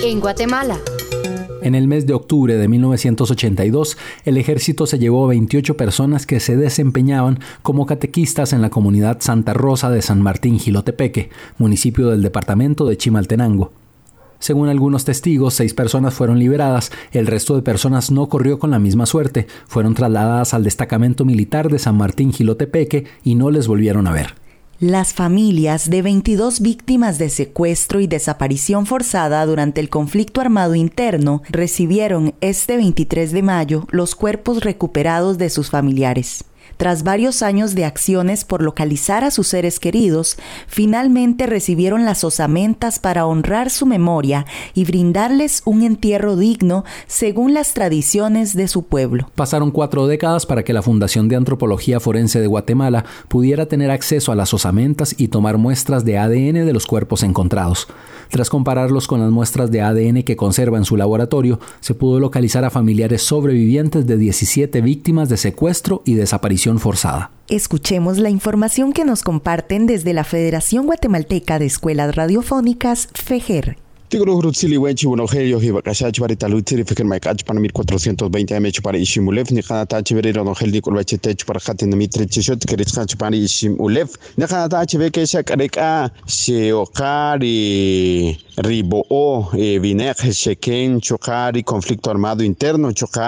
en Guatemala. En el mes de octubre de 1982, el ejército se llevó a 28 personas que se desempeñaban como catequistas en la comunidad Santa Rosa de San Martín Jilotepeque, municipio del departamento de Chimaltenango. Según algunos testigos, 6 personas fueron liberadas, el resto de personas no corrió con la misma suerte, fueron trasladadas al destacamento militar de San Martín Jilotepeque y no les volvieron a ver. Las familias de 22 víctimas de secuestro y desaparición forzada durante el conflicto armado interno recibieron este 23 de mayo los cuerpos recuperados de sus familiares. Tras varios años de acciones por localizar a sus seres queridos, finalmente recibieron las osamentas para honrar su memoria y brindarles un entierro digno según las tradiciones de su pueblo. Pasaron 4 décadas para que la Fundación de Antropología Forense de Guatemala pudiera tener acceso a las osamentas y tomar muestras de ADN de los cuerpos encontrados. Tras compararlos con las muestras de ADN que conserva en su laboratorio, se pudo localizar a familiares sobrevivientes de 17 víctimas de secuestro y desaparición forzada. Escuchemos la información que nos comparten desde la Federación Guatemalteca de Escuelas Radiofónicas, FEGER. Tigro Rutsili Wenchi Bonogelio y Bacachach Baritalutiri Fiker Maikach para 1420 MH para Ishimulev, Nikanatach Verero Nogel Nicol Bachetech para Hatin Mitri Chishot, Kerichach para Ishimulev, Nikanatach Bekeshak Areka, Sheokari, Ribo, Vinej, Sheken, Chokari, conflicto armado interno,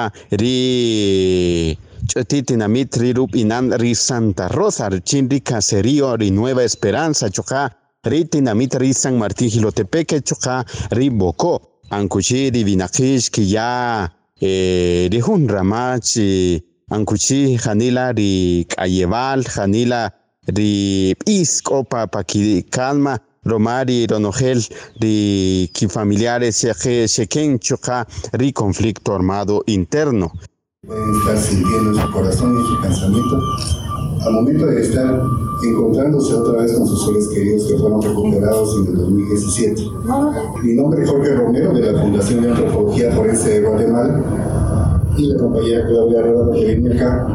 Chokari. Titinamit Rirup Inan Ri Santa Rosa, Chinri Caserío, Ri Nueva Esperanza, Choca, Ri Tinamit Ri San Martín Jilotepeque, Choca, Ri Bocó, Ancuchi, Ri Vinakish, Kiya, Ri Hun Ramachi, Ancuchi, Janila, Ri Cayeval, Janila, Ri Iscopa, Paqui Calma, Romari, Ronogel, Ri familiares, Sheken, Choca, Ri conflicto armado interno. Pueden estar sintiendo en su corazón y en su pensamiento al momento de estar encontrándose otra vez con sus seres queridos que fueron recuperados en el 2017. Mi nombre es Jorge Romero, de la Fundación de Antropología Forense de Guatemala, y la compañera Claudia Rueda, que viene acá.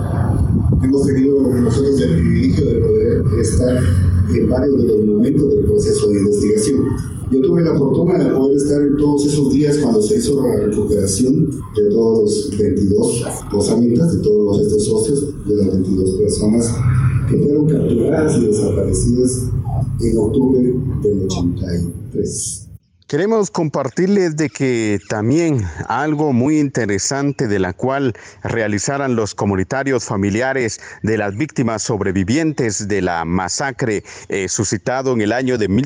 Hemos tenido nosotros el privilegio de poder estar en varios de los momentos del proceso de investigación. Yo tuve la fortuna de poder estar en todos esos días cuando se hizo la recuperación de todos los 22 osamentas, de todos estos socios, de las 22 personas que fueron capturadas y desaparecidas en octubre del 83. Queremos compartirles de que también algo muy interesante de la cual realizaran los comunitarios familiares de las víctimas sobrevivientes de la masacre suscitado en el año de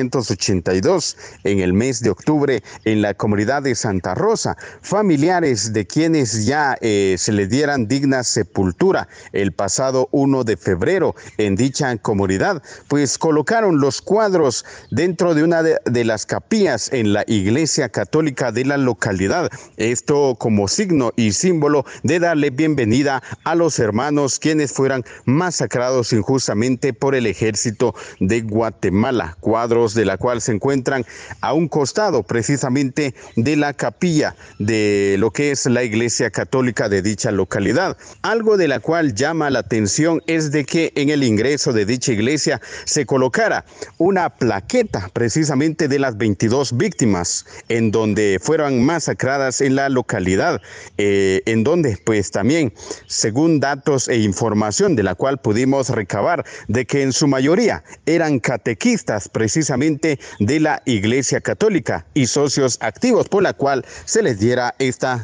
1982, en el mes de octubre, en la comunidad de Santa Rosa. Familiares de quienes ya se les dieran digna sepultura el pasado 1 de febrero en dicha comunidad, pues colocaron los cuadros dentro de una de las capillas en la Iglesia Católica de la localidad. Esto como signo y símbolo de darle bienvenida a los hermanos quienes fueran masacrados injustamente por el ejército de Guatemala. Cuadros de la cual se encuentran a un costado precisamente de la capilla de lo que es la Iglesia Católica de dicha localidad. Algo de la cual llama la atención es de que en el ingreso de dicha iglesia se colocara una plaqueta precisamente de las 22 víctimas en donde fueron masacradas en la localidad, en donde pues también según datos e información de la cual pudimos recabar de que en su mayoría eran catequistas precisamente de la Iglesia Católica y socios activos, por la cual se les diera este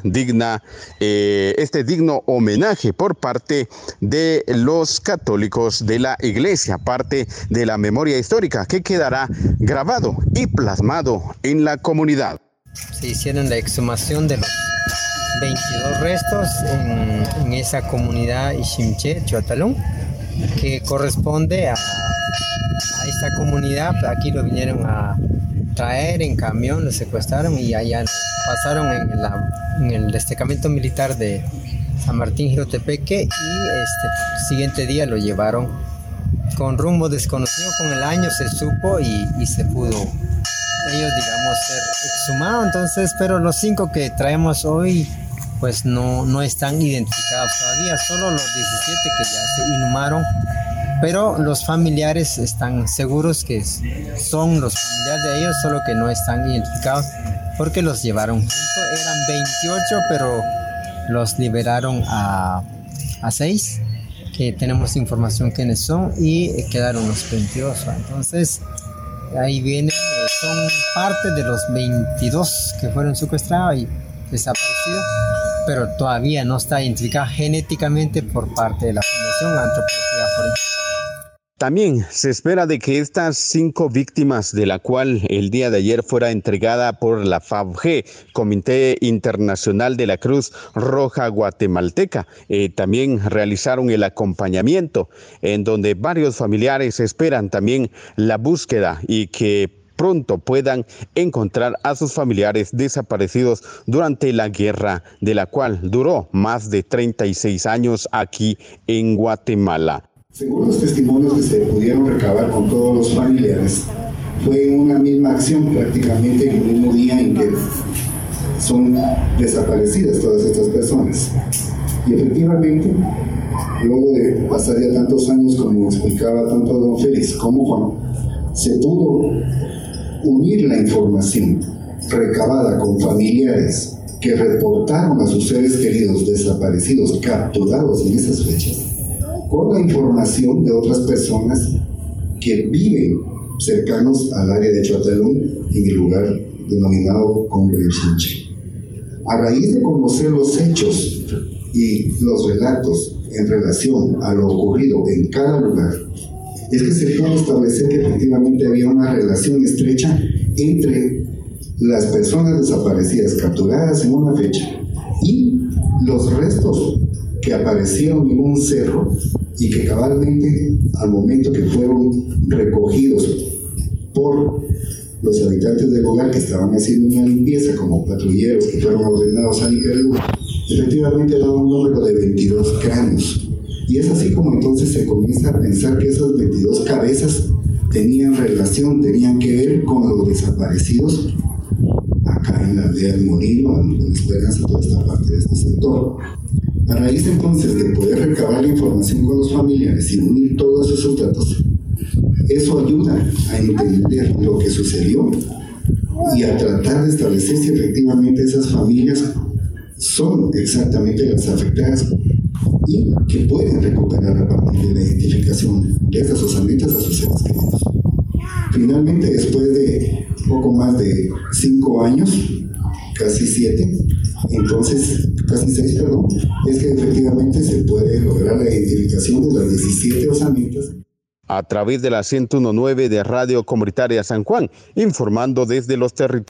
digno homenaje por parte de los católicos de la Iglesia, parte de la memoria histórica que quedará grabado y plasmado en la comunidad. Se hicieron la exhumación de los 22 restos en esa comunidad Iximché, Chuatalún, que corresponde a esta comunidad. Aquí lo vinieron a traer en camión, lo secuestraron y allá pasaron en el destacamento militar de San Martín Jilotepeque, y el siguiente día lo llevaron con rumbo desconocido. Con el año se supo y se pudo ellos, digamos, ser exhumados. Entonces, pero los 5 que traemos hoy pues no están identificados todavía, solo los 17 que ya se inhumaron, pero los familiares están seguros que son los familiares de ellos, solo que no están identificados. porque los llevaron juntos. Eran 28, pero los liberaron a 6, que tenemos información quiénes son, y quedaron los 22. Entonces, ahí vienen, son parte de los 22 que fueron secuestrados y desaparecidos, pero todavía no está identificada genéticamente por parte de la Fundación Antropología Forense. También se espera de que estas 5 víctimas, de la cual el día de ayer fuera entregada por la FAUG, Comité Internacional de la Cruz Roja Guatemalteca, también realizaron el acompañamiento, en donde varios familiares esperan también la búsqueda y que pronto puedan encontrar a sus familiares desaparecidos durante la guerra, de la cual duró más de 36 años aquí en Guatemala. Según los testimonios que se pudieron recabar con todos los familiares, fue una misma acción prácticamente en el mismo día en que son desaparecidas todas estas personas. Y efectivamente, luego de pasar ya tantos años, como explicaba tanto don Félix como Juan, se pudo unir la información recabada con familiares que reportaron a sus seres queridos desaparecidos, capturados en esas fechas, con la información de otras personas que viven cercanos al área de Chuatalón, en el lugar denominado Combre de Chinche. A raíz de conocer los hechos y los relatos en relación a lo ocurrido en cada lugar, es que se pudo establecer que efectivamente había una relación estrecha entre las personas desaparecidas capturadas en una fecha y los restos que aparecieron en un cerro y que cabalmente al momento que fueron recogidos por los habitantes del lugar que estaban haciendo una limpieza como patrulleros que fueron ordenados a limpiar el lugar, efectivamente daba un número de 22 cráneos. Y es así como entonces se comienza a pensar que esas 22 cabezas tenían relación, tenían que ver con los desaparecidos acá en la aldea del Molino, en Esperanza, toda esta parte de este sector. A raíz entonces de poder recabar la información con los familiares y unir todos esos datos, eso ayuda a entender lo que sucedió y a tratar de establecer si efectivamente esas familias son exactamente las afectadas y que pueden recuperar a partir de la identificación de estas osamentas a sus seres queridos. Finalmente, después de poco más de 5 años, casi 7, entonces, casi 6, perdón, es que efectivamente se puede lograr la identificación de las 17 osamentas. A través de la 101.9 de Radio Comunitaria San Juan, informando desde los territorios.